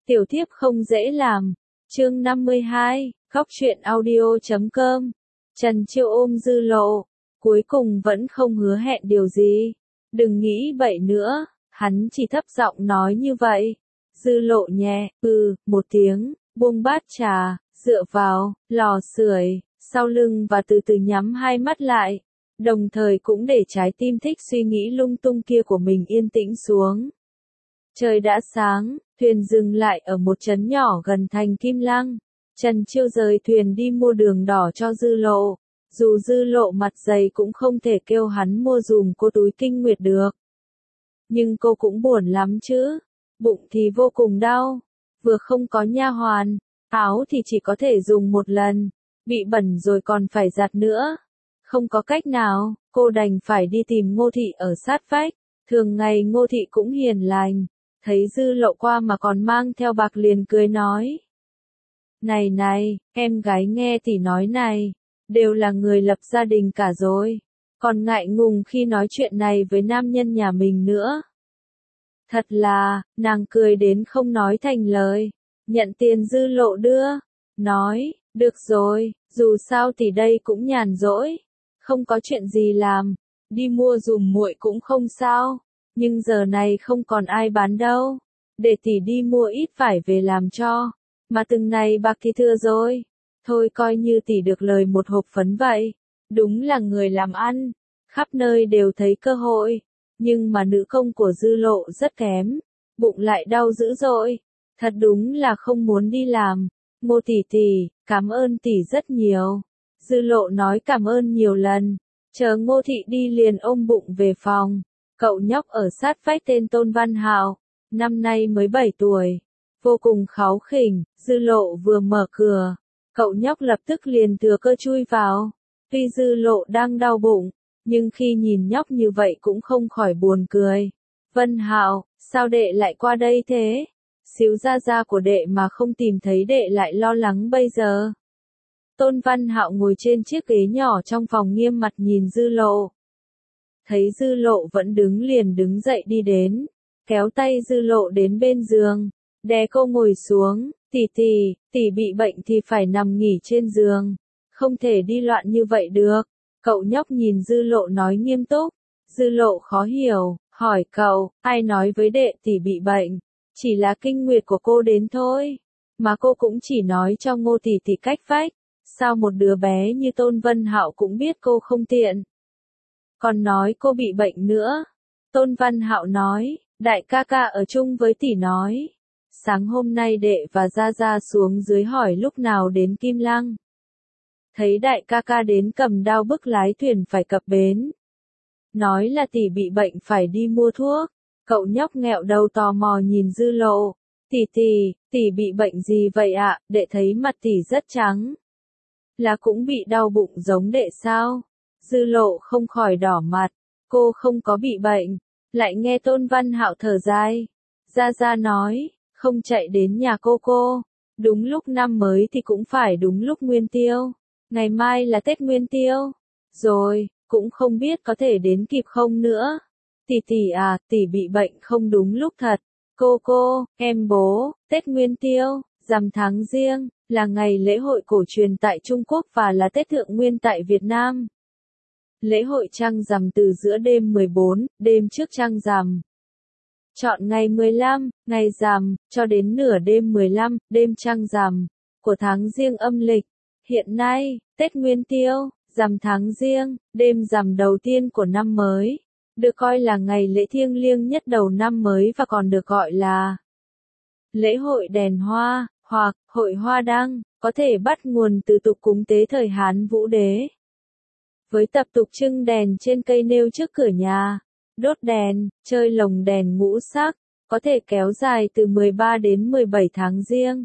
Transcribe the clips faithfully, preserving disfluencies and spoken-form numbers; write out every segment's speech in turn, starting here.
Tiểu thiếp không dễ làm. Chương năm mươi hai, Góc truyện audio chấm com. Trần Chiêu ôm Dư Lộ, cuối cùng vẫn không hứa hẹn điều gì. Đừng nghĩ vậy nữa, hắn chỉ thấp giọng nói như vậy. Dư Lộ nhẹ, ừ, một tiếng, buông bát trà, dựa vào, lò sưởi, sau lưng và từ từ nhắm hai mắt lại. Đồng thời cũng để trái tim thích suy nghĩ lung tung kia của mình yên tĩnh xuống. Trời đã sáng, thuyền dừng lại ở một trấn nhỏ gần thành Kim Lăng. Trần Chiêu rời thuyền đi mua đường đỏ cho Dư Lộ. Dù Dư Lộ mặt dày cũng không thể kêu hắn mua dùm cô túi kinh nguyệt được. Nhưng cô cũng buồn lắm chứ. Bụng thì vô cùng đau. Vừa không có nha hoàn, áo thì chỉ có thể dùng một lần. Bị bẩn rồi còn phải giặt nữa. Không có cách nào, cô đành phải đi tìm Ngô Thị ở sát vách. Thường ngày Ngô Thị cũng hiền lành. Thấy Dư Lộ qua mà còn mang theo bạc liền cười nói. Này này, em gái nghe tỷ nói này, đều là người lập gia đình cả rồi, còn ngại ngùng khi nói chuyện này với nam nhân nhà mình nữa. Thật là, nàng cười đến không nói thành lời, nhận tiền Dư Lộ đưa, nói, được rồi, dù sao thì đây cũng nhàn rỗi, không có chuyện gì làm, đi mua dùm muội cũng không sao. Nhưng giờ này không còn ai bán đâu, để tỷ đi mua ít vải về làm cho, mà từng này bạc thì thừa rồi, thôi coi như tỷ được lời một hộp phấn vậy. Đúng là người làm ăn, khắp nơi đều thấy cơ hội, nhưng mà nữ công của Dư Lộ rất kém, bụng lại đau dữ dội, thật đúng là không muốn đi làm. Ngô tỷ tỷ, cảm ơn tỷ rất nhiều. Dư Lộ nói cảm ơn nhiều lần, chờ Ngô Thị đi liền ôm bụng về phòng. Cậu nhóc ở sát vách tên Tôn Văn Hạo, năm nay mới bảy tuổi, vô cùng kháu khỉnh. Dư Lộ vừa mở cửa, cậu nhóc lập tức liền thừa cơ chui vào. Tuy Dư Lộ đang đau bụng, nhưng khi nhìn nhóc như vậy cũng không khỏi buồn cười. Văn Hạo, sao đệ lại qua đây thế? Xíu gia gia của đệ mà không tìm thấy đệ lại lo lắng bây giờ. Tôn Văn Hạo ngồi trên chiếc ghế nhỏ trong phòng nghiêm mặt nhìn Dư Lộ. Thấy Dư Lộ vẫn đứng liền đứng dậy đi đến, kéo tay Dư Lộ đến bên giường, đè cô ngồi xuống. Tỷ tỷ, tỷ bị bệnh thì phải nằm nghỉ trên giường, không thể đi loạn như vậy được. Cậu nhóc nhìn Dư Lộ nói nghiêm túc. Dư Lộ khó hiểu, hỏi cậu, ai nói với đệ tỷ bị bệnh? Chỉ là kinh nguyệt của cô đến thôi, mà cô cũng chỉ nói cho Ngô tỷ tỷ cách vách. Sao một đứa bé như Tôn Văn Hạo cũng biết cô không tiện? Còn nói cô bị bệnh nữa. Tôn Văn Hạo nói, đại ca ca ở chung với tỷ nói. Sáng hôm nay đệ và Gia Gia xuống dưới hỏi lúc nào đến Kim Lăng. Thấy đại ca ca đến cầm đao bức lái thuyền phải cập bến. Nói là tỷ bị bệnh phải đi mua thuốc. Cậu nhóc nghẹo đầu tò mò nhìn Dư Lộ. Tỷ tỷ, tỷ bị bệnh gì vậy ạ? Đệ thấy mặt tỷ rất trắng. Là cũng bị đau bụng giống đệ sao? Dư Lộ không khỏi đỏ mặt, cô không có bị bệnh. Lại nghe Tôn Văn Hạo thở dài. Gia Gia nói, không chạy đến nhà cô cô. Đúng lúc năm mới thì cũng phải đúng lúc Nguyên Tiêu. Ngày mai là Tết Nguyên Tiêu. Rồi, cũng không biết có thể đến kịp không nữa. Tỷ tỷ à, tỷ bị bệnh không đúng lúc thật. Cô cô, em bố, Tết Nguyên Tiêu, rằm tháng Giêng, là ngày lễ hội cổ truyền tại Trung Quốc và là Tết Thượng Nguyên tại Việt Nam. Lễ hội trăng rằm từ giữa đêm mười bốn, đêm trước trăng rằm. Chọn ngày mười lăm, ngày rằm, cho đến nửa đêm mười lăm, đêm trăng rằm, của tháng Giêng âm lịch. Hiện nay, Tết Nguyên Tiêu, rằm tháng Giêng, đêm rằm đầu tiên của năm mới, được coi là ngày lễ thiêng liêng nhất đầu năm mới và còn được gọi là lễ hội đèn hoa, hoặc hội hoa đăng, có thể bắt nguồn từ tục cúng tế thời Hán Vũ Đế. Với tập tục trưng đèn trên cây nêu trước cửa nhà, đốt đèn, chơi lồng đèn ngũ sắc, có thể kéo dài từ mười ba đến mười bảy tháng Giêng.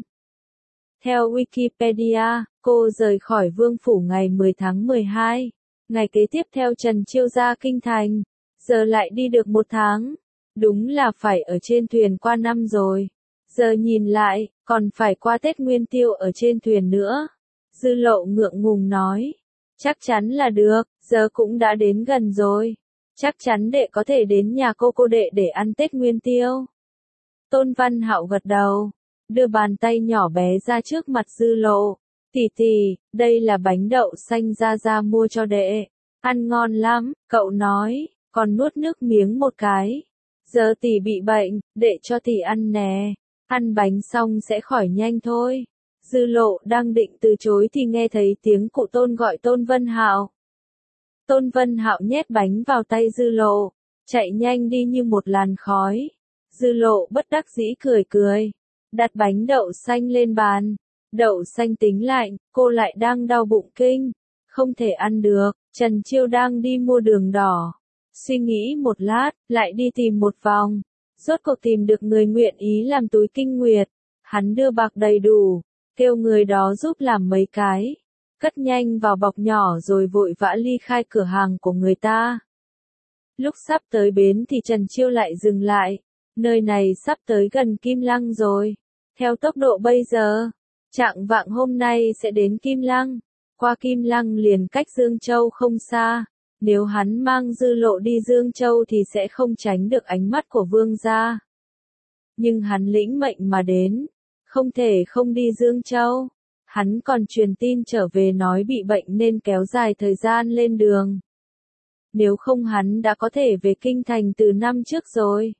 Theo Wikipedia, cô rời khỏi Vương Phủ ngày mười tháng mười hai, ngày kế tiếp theo Trần Chiêu ra kinh thành, giờ lại đi được một tháng, đúng là phải ở trên thuyền qua năm rồi. Giờ nhìn lại, còn phải qua Tết Nguyên Tiêu ở trên thuyền nữa. Dư Lộ ngượng ngùng nói, chắc chắn là được, giờ cũng đã đến gần rồi. Chắc chắn đệ có thể đến nhà cô cô đệ để ăn Tết Nguyên Tiêu. Tôn Văn Hạo gật đầu. đưa bàn tay nhỏ bé ra trước mặt Dư Lộ. Tỷ tỷ, đây là bánh đậu xanh Gia Gia mua cho đệ. Ăn ngon lắm, cậu nói, còn nuốt nước miếng một cái. Giờ tỷ bị bệnh, đệ cho tỷ ăn nè. Ăn bánh xong sẽ khỏi nhanh thôi. Dư Lộ đang định từ chối thì nghe thấy tiếng cụ Tôn gọi Tôn Vân Hạo. Tôn Vân Hạo nhét bánh vào tay Dư Lộ, chạy nhanh đi như một làn khói. Dư Lộ bất đắc dĩ cười cười, đặt bánh đậu xanh lên bàn. Đậu xanh tính lạnh, cô lại đang đau bụng kinh, không thể ăn được. Trần Chiêu đang đi mua đường đỏ. Suy nghĩ một lát, lại đi tìm một vòng. Rốt cuộc tìm được người nguyện ý làm túi kinh nguyệt. Hắn đưa bạc đầy đủ, kêu người đó giúp làm mấy cái. Cất nhanh vào bọc nhỏ rồi vội vã ly khai cửa hàng của người ta. Lúc sắp tới bến thì Trần Chiêu lại dừng lại. Nơi này sắp tới gần Kim Lăng rồi. Theo tốc độ bây giờ, chạng vạng hôm nay sẽ đến Kim Lăng. Qua Kim Lăng liền cách Dương Châu không xa. Nếu hắn mang Dư Lộ đi Dương Châu thì sẽ không tránh được ánh mắt của vương gia. Nhưng hắn lĩnh mệnh mà đến, không thể không đi Dương Châu. Hắn còn truyền tin trở về nói bị bệnh nên kéo dài thời gian lên đường. Nếu không hắn đã có thể về kinh thành từ năm trước rồi.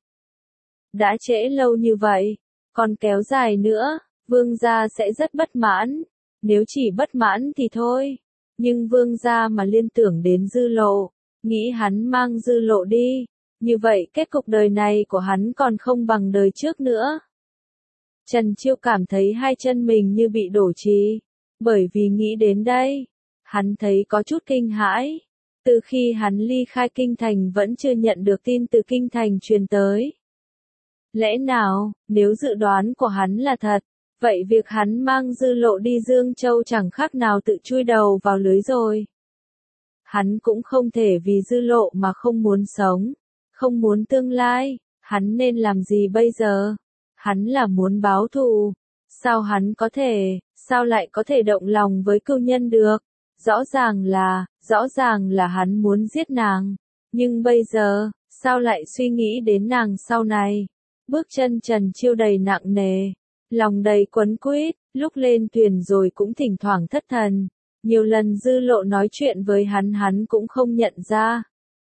Đã trễ lâu như vậy, còn kéo dài nữa, vương gia sẽ rất bất mãn. Nếu chỉ bất mãn thì thôi. Nhưng vương gia mà liên tưởng đến Dư Lộ, nghĩ hắn mang Dư Lộ đi, như vậy kết cục đời này của hắn còn không bằng đời trước nữa. Trần Chiêu cảm thấy hai chân mình như bị đổ trì, bởi vì nghĩ đến đây, hắn thấy có chút kinh hãi. Từ khi hắn ly khai kinh thành vẫn chưa nhận được tin từ kinh thành truyền tới. Lẽ nào, nếu dự đoán của hắn là thật, vậy việc hắn mang Dư Lộ đi Dương Châu chẳng khác nào tự chui đầu vào lưới rồi. Hắn cũng không thể vì Dư Lộ mà không muốn sống, không muốn tương lai. Hắn nên làm gì bây giờ? Hắn là muốn báo thù. Sao hắn có thể, sao lại có thể động lòng với cưu nhân được? Rõ ràng là, rõ ràng là hắn muốn giết nàng. Nhưng bây giờ, sao lại suy nghĩ đến nàng sau này? Bước chân Trần Chiêu đầy nặng nề, lòng đầy quấn quýt, lúc lên thuyền rồi cũng thỉnh thoảng thất thần. Nhiều lần Dư Lộ nói chuyện với hắn hắn cũng không nhận ra.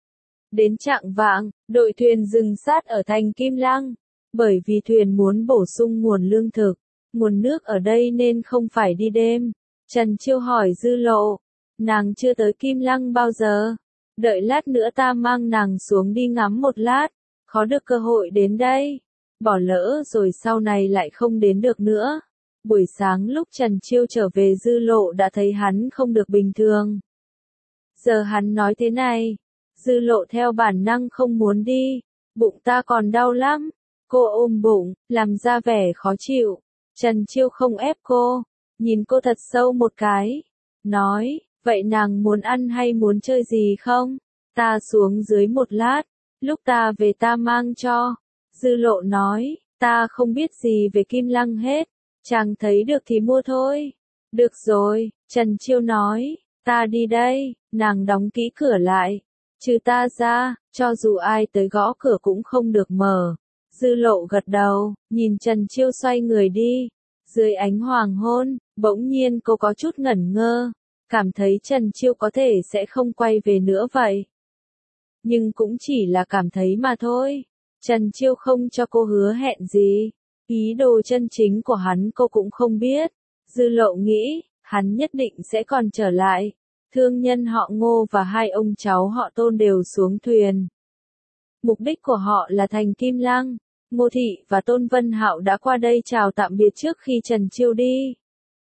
Đến chạng vạng, đội thuyền dừng sát ở thành Kim Lăng. Bởi vì thuyền muốn bổ sung nguồn lương thực, nguồn nước ở đây nên không phải đi đêm. Trần Chiêu hỏi Dư Lộ, nàng chưa tới Kim Lăng bao giờ? Đợi lát nữa ta mang nàng xuống đi ngắm một lát, khó được cơ hội đến đây. Bỏ lỡ rồi sau này lại không đến được nữa. Buổi sáng lúc Trần Chiêu trở về Dư Lộ đã thấy hắn không được bình thường. Giờ hắn nói thế này, Dư Lộ theo bản năng không muốn đi, bụng ta còn đau lắm. Cô ôm bụng, làm ra vẻ khó chịu. Trần Chiêu không ép cô, nhìn cô thật sâu một cái, nói, vậy nàng muốn ăn hay muốn chơi gì không? Ta xuống dưới một lát, lúc ta về ta mang cho. Dư Lộ nói, ta không biết gì về Kim Lăng hết, chàng thấy được thì mua thôi. Được rồi, Trần Chiêu nói, ta đi đây. Nàng đóng kỹ cửa lại, trừ ta ra, cho dù ai tới gõ cửa cũng không được mở. Dư Lộ gật đầu, nhìn Trần Chiêu xoay người đi. Dưới ánh hoàng hôn, bỗng nhiên cô có chút ngẩn ngơ, cảm thấy Trần Chiêu có thể sẽ không quay về nữa vậy. Nhưng cũng chỉ là cảm thấy mà thôi. Trần Chiêu không cho cô hứa hẹn gì. Ý đồ chân chính của hắn cô cũng không biết. Dư Lộ nghĩ, hắn nhất định sẽ còn trở lại. Thương nhân họ Ngô và hai ông cháu họ Tôn đều xuống thuyền. Mục đích của họ là thành Kim Lăng. Ngô Thị và Tôn Vân Hạo đã qua đây chào tạm biệt trước khi Trần Chiêu đi.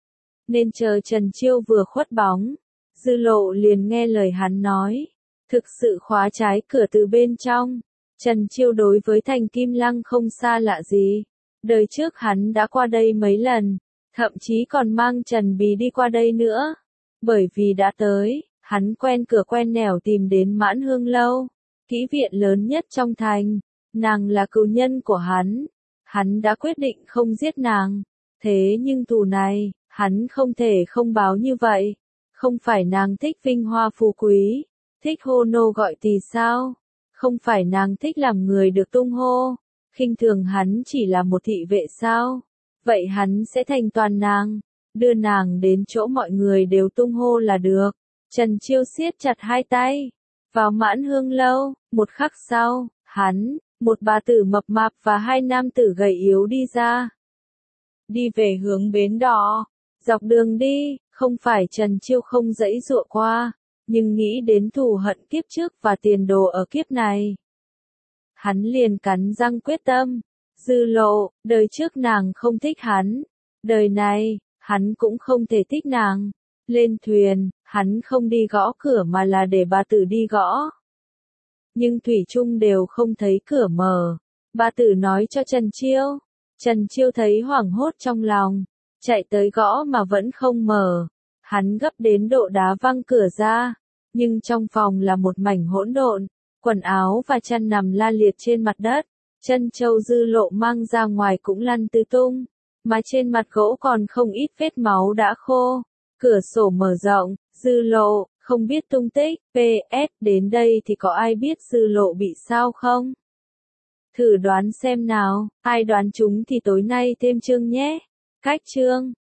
Nên chờ Trần Chiêu vừa khuất bóng, Dư Lộ liền nghe lời hắn nói. Thực sự khóa trái cửa từ bên trong. Trần Chiêu đối với thành Kim Lăng không xa lạ gì. Đời trước hắn đã qua đây mấy lần, thậm chí còn mang Trần Bì đi qua đây nữa. Bởi vì đã tới, hắn quen cửa quen nẻo tìm đến Mãn Hương Lâu, kỹ viện lớn nhất trong thành. Nàng là cừu nhân của hắn. Hắn đã quyết định không giết nàng. Thế nhưng thù này, hắn không thể không báo như vậy. Không phải nàng thích vinh hoa phú quý, thích hô nô gọi tỳ sao? Không phải nàng thích làm người được tung hô, khinh thường hắn chỉ là một thị vệ sao? vậy hắn sẽ thành toàn nàng, đưa nàng đến chỗ mọi người đều tung hô là được. Trần Chiêu siết chặt hai tay, vào Mãn Hương lâu, một khắc sau, hắn, một bà tử mập mạp và hai nam tử gầy yếu đi ra. Đi về hướng bến đỏ, dọc đường đi, không phải Trần Chiêu không dãy dụa qua, nhưng nghĩ đến thù hận kiếp trước và tiền đồ ở kiếp này. Hắn liền cắn răng quyết tâm, Dư Lộ, đời trước nàng không thích hắn, đời này, hắn cũng không thể thích nàng. Lên thuyền, hắn không đi gõ cửa mà là để bà tử đi gõ. Nhưng thủy chung đều không thấy cửa mở. Bà tử nói cho Trần Chiêu. Trần Chiêu thấy hoảng hốt trong lòng, chạy tới gõ mà vẫn không mở. Hắn gấp đến độ đá văng cửa ra, nhưng trong phòng là một mảnh hỗn độn, quần áo và chăn nằm la liệt trên mặt đất, chân châu Dư Lộ mang ra ngoài cũng lăn tứ tung, mà trên mặt gỗ còn không ít vết máu đã khô. Cửa sổ mở rộng, Dư Lộ, không biết tung tích, pê ét đến đây thì có ai biết Dư Lộ bị sao không? Thử đoán xem nào, ai đoán chúng thì tối nay thêm chương nhé. Cách chương